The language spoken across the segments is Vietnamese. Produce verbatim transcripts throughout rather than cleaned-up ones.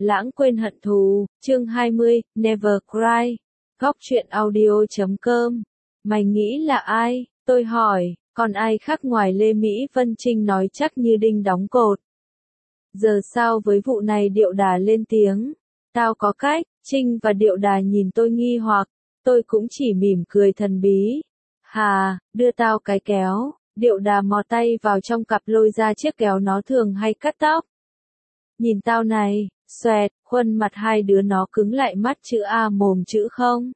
lãng quên hận thù, chương hai mươi, Never Cry, góc truyện audio chấm com. Mày nghĩ là ai? Tôi hỏi, còn ai khác ngoài Lê Mỹ Vân Trinh nói chắc như đinh đóng cột. Giờ sao với vụ này? Điệu Đà lên tiếng. Tao có cách. Trinh và Điệu Đà nhìn tôi nghi hoặc, tôi cũng chỉ mỉm cười thần bí. Hà, đưa tao cái kéo. Điệu Đà mò tay vào trong cặp lôi ra chiếc kéo nó thường hay cắt tóc. Nhìn tao này, xoẹt, khuôn mặt hai đứa nó cứng lại, mắt chữ A mồm chữ không.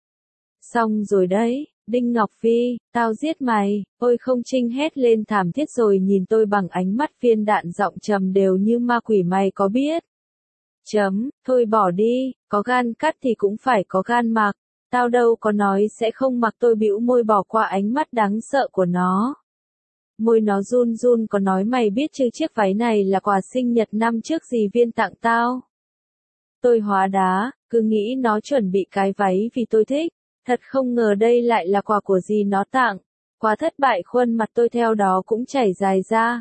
Xong rồi đấy, Đinh Ngọc Phi, tao giết mày, ôi không. Trinh hét lên thảm thiết rồi nhìn tôi bằng ánh mắt viên đạn, giọng trầm đều như ma quỷ. Mày có biết? Chấm, thôi bỏ đi, có gan cắt thì cũng phải có gan mặc, tao đâu có nói sẽ không mặc. Tôi bĩu môi bỏ qua ánh mắt đáng sợ của nó. Môi nó run run, có nói mày biết chứ chiếc váy này là quà sinh nhật năm trước dì Viên tặng tao. Tôi hóa đá, cứ nghĩ nó chuẩn bị cái váy vì tôi thích, thật không ngờ đây lại là quà của dì nó tặng. Quá thất bại, khuôn mặt tôi theo đó cũng chảy dài ra.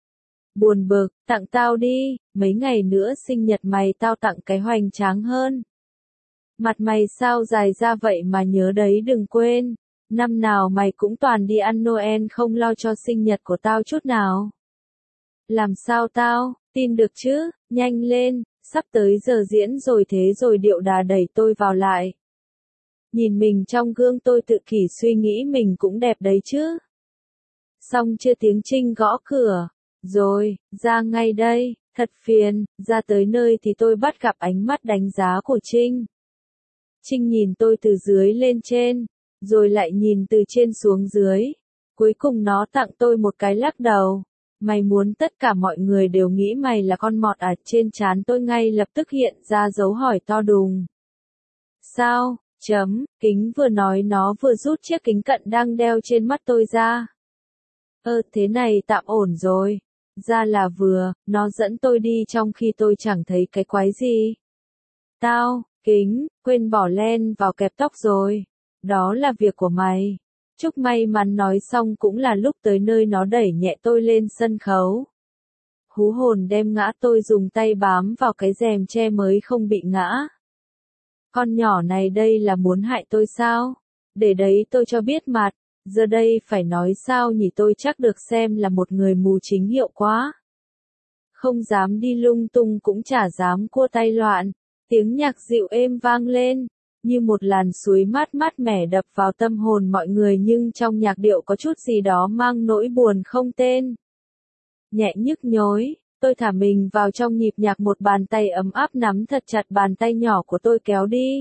Buồn bực, tặng tao đi, mấy ngày nữa sinh nhật mày tao tặng cái hoành tráng hơn. Mặt mày sao dài ra vậy mà nhớ đấy, đừng quên. Năm nào mày cũng toàn đi ăn Noel, không lo cho sinh nhật của tao chút nào. Làm sao tao tin được chứ? Nhanh lên, sắp tới giờ diễn rồi. Thế rồi Điệu Đà đẩy tôi vào lại. Nhìn mình trong gương tôi tự kỷ suy nghĩ mình cũng đẹp đấy chứ. Xong chưa, tiếng Trinh gõ cửa. Rồi, ra ngay đây, thật phiền. Ra tới nơi thì tôi bắt gặp ánh mắt đánh giá của Trinh. Trinh nhìn tôi từ dưới lên trên, rồi lại nhìn từ trên xuống dưới. Cuối cùng nó tặng tôi một cái lắc đầu. Mày muốn tất cả mọi người đều nghĩ mày là con mọt à? Trên trán tôi ngay lập tức hiện ra dấu hỏi to đùng. Sao? Chấm, kính. Vừa nói nó vừa rút chiếc kính cận đang đeo trên mắt tôi ra. Ơ, thế này tạm ổn rồi. Ra là vừa, nó dẫn tôi đi trong khi tôi chẳng thấy cái quái gì. Tao, kính, quên bỏ len vào kẹp tóc rồi. Đó là việc của mày. Chúc may mắn. Nói xong cũng là lúc tới nơi nó đẩy nhẹ tôi lên sân khấu. Hú hồn đem ngã, tôi dùng tay bám vào cái rèm che mới không bị ngã. Con nhỏ này đây là muốn hại tôi sao? Để đấy tôi cho biết mặt. Giờ đây phải nói sao nhỉ? Tôi chắc được xem là một người mù chính hiệu quá. Không dám đi lung tung cũng chả dám cua tay loạn. Tiếng nhạc dịu êm vang lên, như một làn suối mát mát mẻ đập vào tâm hồn mọi người, nhưng trong nhạc điệu có chút gì đó mang nỗi buồn không tên. Nhẹ nhức nhối, tôi thả mình vào trong nhịp nhạc, một bàn tay ấm áp nắm thật chặt bàn tay nhỏ của tôi kéo đi.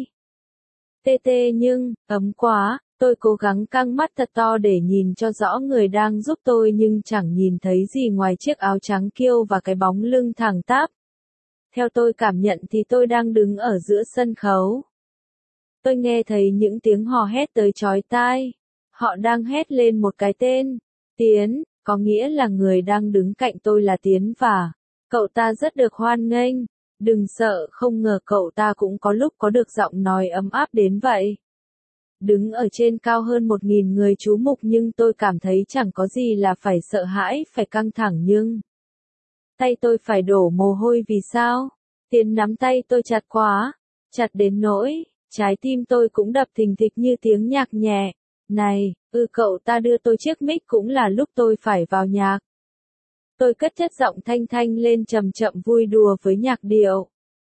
Tê tê nhưng, ấm quá, tôi cố gắng căng mắt thật to để nhìn cho rõ người đang giúp tôi, nhưng chẳng nhìn thấy gì ngoài chiếc áo trắng kiêu và cái bóng lưng thẳng tắp. Theo tôi cảm nhận thì tôi đang đứng ở giữa sân khấu. Tôi nghe thấy những tiếng hò hét tới chói tai. Họ đang hét lên một cái tên, Tiến, có nghĩa là người đang đứng cạnh tôi là Tiến, và cậu ta rất được hoan nghênh. Đừng sợ, không ngờ cậu ta cũng có lúc có được giọng nói ấm áp đến vậy. Đứng ở trên cao hơn một nghìn người chú mục, nhưng tôi cảm thấy chẳng có gì là phải sợ hãi, phải căng thẳng, nhưng tay tôi phải đổ mồ hôi. Vì sao? Tiến nắm tay tôi chặt quá, chặt đến nỗi trái tim tôi cũng đập thình thịch như tiếng nhạc nhẹ. Này, ư cậu ta đưa tôi chiếc mic, cũng là lúc tôi phải vào nhạc. Tôi cất chất giọng thanh thanh lên, chậm chậm vui đùa với nhạc điệu.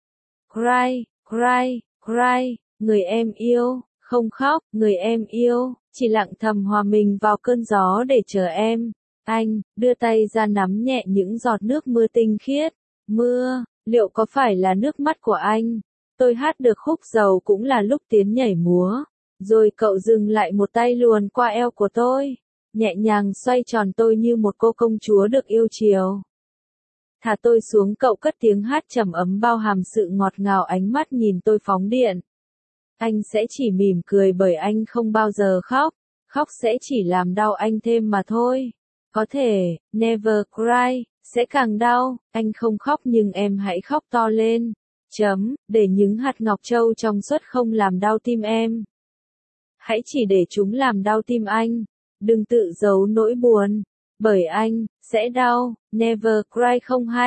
Cry, cry, cry, người em yêu, không khóc, người em yêu, chỉ lặng thầm hòa mình vào cơn gió để chờ em. Anh, đưa tay ra nắm nhẹ những giọt nước mưa tinh khiết. Mưa, liệu có phải là nước mắt của anh? Tôi hát được khúc dầu, cũng là lúc Tiến nhảy múa. Rồi cậu dừng lại, một tay luồn qua eo của tôi, nhẹ nhàng xoay tròn tôi như một cô công chúa được yêu chiều. Thả tôi xuống, cậu cất tiếng hát trầm ấm bao hàm sự ngọt ngào, ánh mắt nhìn tôi phóng điện. Anh sẽ chỉ mỉm cười bởi anh không bao giờ khóc. Khóc sẽ chỉ làm đau anh thêm mà thôi. Có thể, never cry, sẽ càng đau. Anh không khóc nhưng em hãy khóc to lên. Chấm, để những hạt ngọc châu trong suốt không làm đau tim em. Hãy chỉ để chúng làm đau tim anh. Đừng tự giấu nỗi buồn. Bởi anh, sẽ đau. Never cry không hay.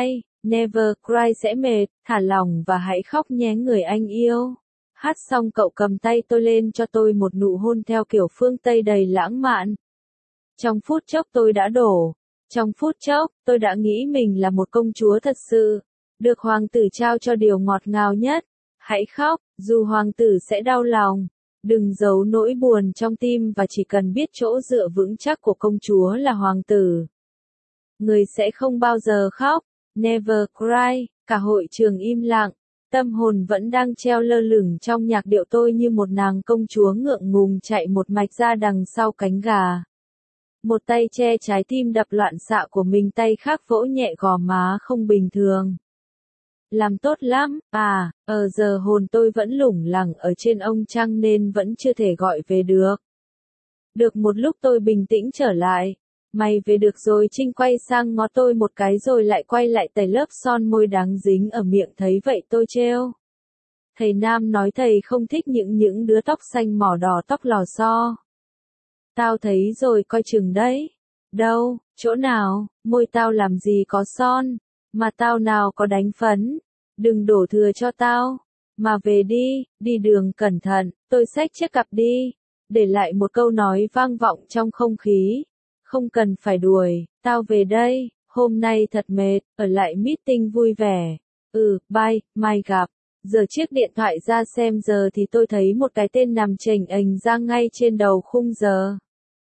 Never cry sẽ mệt, thả lỏng và hãy khóc nhé người anh yêu. Hát xong cậu cầm tay tôi lên cho tôi một nụ hôn theo kiểu phương Tây đầy lãng mạn. Trong phút chốc tôi đã đổ. Trong phút chốc, tôi đã nghĩ mình là một công chúa thật sự. Được hoàng tử trao cho điều ngọt ngào nhất. Hãy khóc, dù hoàng tử sẽ đau lòng. Đừng giấu nỗi buồn trong tim và chỉ cần biết chỗ dựa vững chắc của công chúa là hoàng tử. Người sẽ không bao giờ khóc. Never cry. Cả hội trường im lặng. Tâm hồn vẫn đang treo lơ lửng trong nhạc điệu tôi như một nàng công chúa ngượng ngùng chạy một mạch ra đằng sau cánh gà. Một tay che trái tim đập loạn xạ của mình, tay khác vỗ nhẹ gò má không bình thường. Làm tốt lắm, à, ở giờ hồn tôi vẫn lủng lẳng ở trên ông trăng nên vẫn chưa thể gọi về được. Được một lúc tôi bình tĩnh trở lại. Mày về được rồi. Trinh quay sang ngó tôi một cái rồi lại quay lại tẩy lớp son môi đáng dính ở miệng. Thấy vậy tôi trêu. Thầy Nam nói thầy không thích những những đứa tóc xanh mỏ đỏ tóc lò xo. Tao thấy rồi coi chừng đấy. Đâu, chỗ nào, môi tao làm gì có son, mà tao nào có đánh phấn. Đừng đổ thừa cho tao, mà về đi, đi đường cẩn thận. Tôi xách chiếc cặp đi, để lại một câu nói vang vọng trong không khí. Không cần phải đuổi, tao về đây, hôm nay thật mệt, ở lại meeting vui vẻ. Ừ, bye, mai gặp. Giờ chiếc điện thoại ra xem giờ thì tôi thấy một cái tên nằm chềnh ềnh ra ngay trên đầu khung giờ.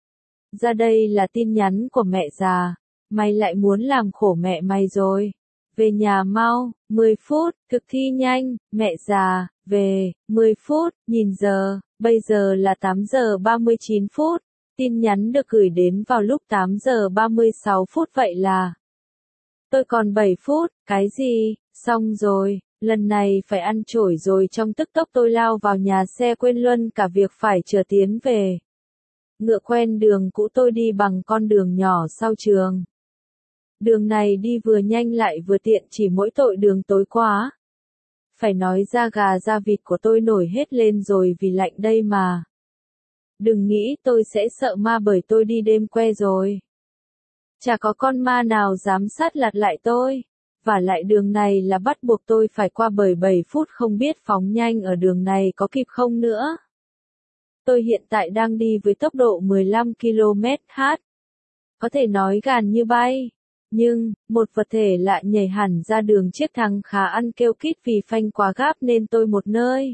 Ra đây là tin nhắn của mẹ già. Mày lại muốn làm khổ mẹ mày rồi. Về nhà mau, mười phút, thực thi nhanh, mẹ già, về, mười phút, nhìn giờ, bây giờ là tám giờ ba mươi chín phút. Tin nhắn được gửi đến vào lúc tám giờ ba mươi sáu phút vậy là. Tôi còn bảy phút, cái gì, xong rồi, lần này phải ăn chổi rồi. Trong tức tốc tôi lao vào nhà xe quên luôn cả việc phải chờ tiến về. Ngựa quen đường cũ tôi đi bằng con đường nhỏ sau trường. Đường này đi vừa nhanh lại vừa tiện, chỉ mỗi tội đường tối quá. Phải nói da gà da vịt của tôi nổi hết lên rồi vì lạnh đây mà. Đừng nghĩ tôi sẽ sợ ma bởi tôi đi đêm que rồi. Chả có con ma nào dám sát lạt lại tôi. Và lại đường này là bắt buộc tôi phải qua bởi bảy phút, không biết phóng nhanh ở đường này có kịp không nữa. Tôi hiện tại đang đi với tốc độ mười lăm ki lô mét trên giờ. Có thể nói gàn như bay. Nhưng, một vật thể lạ nhảy hẳn ra đường, chiếc thằng khá ăn kêu kít vì phanh quá gấp nên tôi một nơi.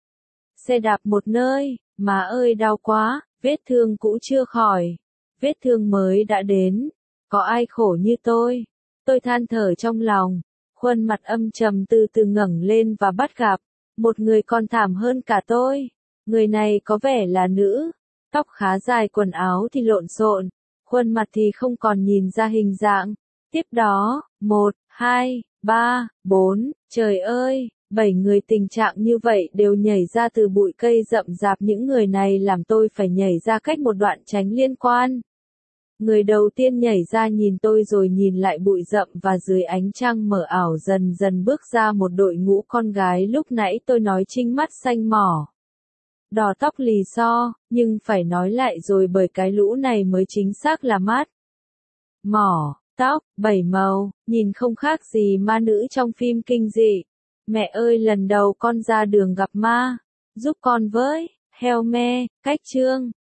Xe đạp một nơi, má ơi đau quá, vết thương cũ chưa khỏi. Vết thương mới đã đến. Có ai khổ như tôi? Tôi than thở trong lòng. Khuôn mặt âm trầm từ từ ngẩng lên và bắt gặp một người còn thảm hơn cả tôi. Người này có vẻ là nữ. Tóc khá dài, quần áo thì lộn xộn. Khuôn mặt thì không còn nhìn ra hình dạng. Tiếp đó, một, hai, ba, bốn, trời ơi, bảy người tình trạng như vậy đều nhảy ra từ bụi cây rậm rạp. Những người này làm tôi phải nhảy ra cách một đoạn tránh liên quan. Người đầu tiên nhảy ra nhìn tôi rồi nhìn lại bụi rậm, và dưới ánh trăng mờ ảo dần dần bước ra một đội ngũ con gái lúc nãy tôi nói trinh mắt xanh mỏ đỏ tóc lì xo, nhưng phải nói lại rồi bởi cái lũ này mới chính xác là mắt, mỏ, tóc, bảy màu, nhìn không khác gì ma nữ trong phim kinh dị. Mẹ ơi, lần đầu con ra đường gặp ma, giúp con với, Hail me, cách chương.